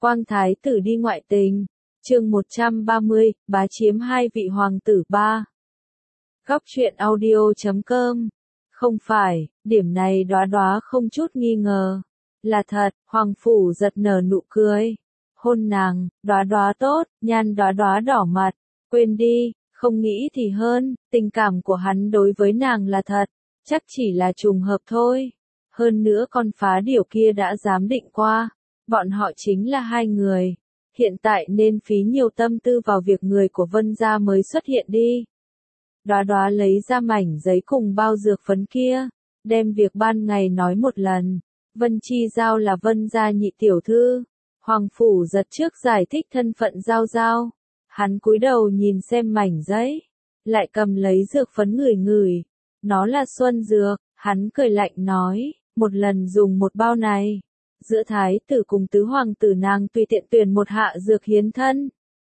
Quang thái tử đi ngoại tình. Chương 130, bá chiếm 2 vị hoàng tử 3. Góc truyện audio.com. Không phải, điểm này Đóa Đóa không chút nghi ngờ. Là thật, Hoàng phủ giật nở nụ cười. Hôn nàng, Đóa Đóa tốt, Nhan Đóa Đóa đỏ mặt. Quên đi, không nghĩ thì hơn, tình cảm của hắn đối với nàng là thật, chắc chỉ là trùng hợp thôi. Hơn nữa con phá điểu kia đã giám định qua, bọn họ chính là hai người. Hiện tại nên phí nhiều tâm tư vào việc người của Vân gia mới xuất hiện đi. Đóa Đóa lấy ra mảnh giấy cùng bao dược phấn kia, đem việc ban ngày nói một lần. Vân Chi Giao là Vân gia nhị tiểu thư. Hoàng phủ giật trước giải thích thân phận Giao Giao. Hắn cúi đầu nhìn xem mảnh giấy, lại cầm lấy dược phấn ngửi ngửi. Nó là xuân dược, hắn cười lạnh nói, một lần dùng một bao này. Giữa thái tử cùng tứ hoàng tử nàng tùy tiện tuyển một hạ dược hiến thân.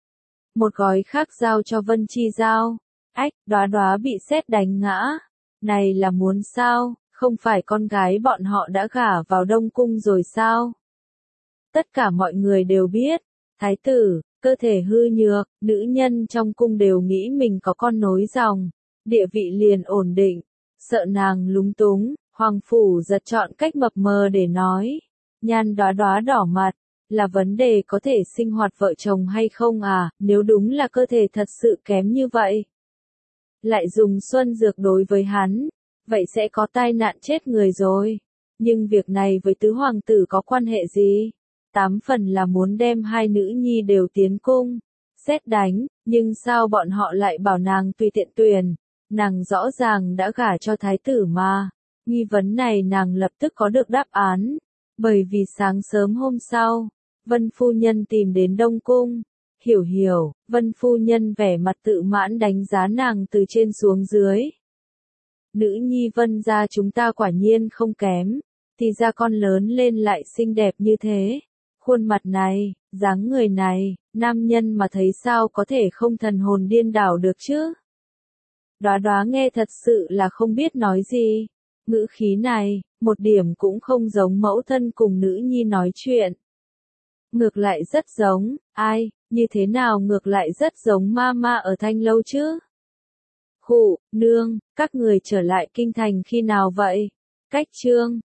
Một gói khác giao cho Vân Chi Giao. Ách, Đóa Đóa bị sét đánh ngã. Này là muốn sao, không phải con gái bọn họ đã gả vào Đông Cung rồi sao? Tất cả mọi người đều biết, thái tử, cơ thể hư nhược, nữ nhân trong cung đều nghĩ mình có con nối dòng, địa vị liền ổn định, sợ nàng lúng túng, Hoàng phủ giật chọn cách mập mờ để nói. Nhan Đóa Đóa đỏ mặt, là vấn đề có thể sinh hoạt vợ chồng hay không à, nếu đúng là cơ thể thật sự kém như vậy. Lại dùng xuân dược đối với hắn, vậy sẽ có tai nạn chết người rồi. Nhưng việc này với tứ hoàng tử có quan hệ gì? 8 phần là muốn đem hai nữ nhi đều tiến cung. Sét đánh, nhưng sao bọn họ lại bảo nàng tùy tiện tuyển? Nàng rõ ràng đã gả cho thái tử mà. Nghi vấn này nàng lập tức có được đáp án. Bởi vì sáng sớm hôm sau, Vân phu nhân tìm đến Đông Cung. Hiểu, Vân phu nhân vẻ mặt tự mãn đánh giá nàng từ trên xuống dưới. Nữ nhi Vân gia chúng ta quả nhiên không kém, thì ra con lớn lên lại xinh đẹp như thế. Khuôn mặt này, dáng người này, nam nhân mà thấy sao có thể không thần hồn điên đảo được chứ? Đóa Đóa nghe thật sự là không biết nói gì. Ngữ khí này, một điểm cũng không giống mẫu thân cùng nữ nhi nói chuyện. Ngược lại rất giống, ai, như thế nào ngược lại rất giống mama ở Thanh Lâu chứ? Khụ, nương, các người trở lại kinh thành khi nào vậy? Cách chương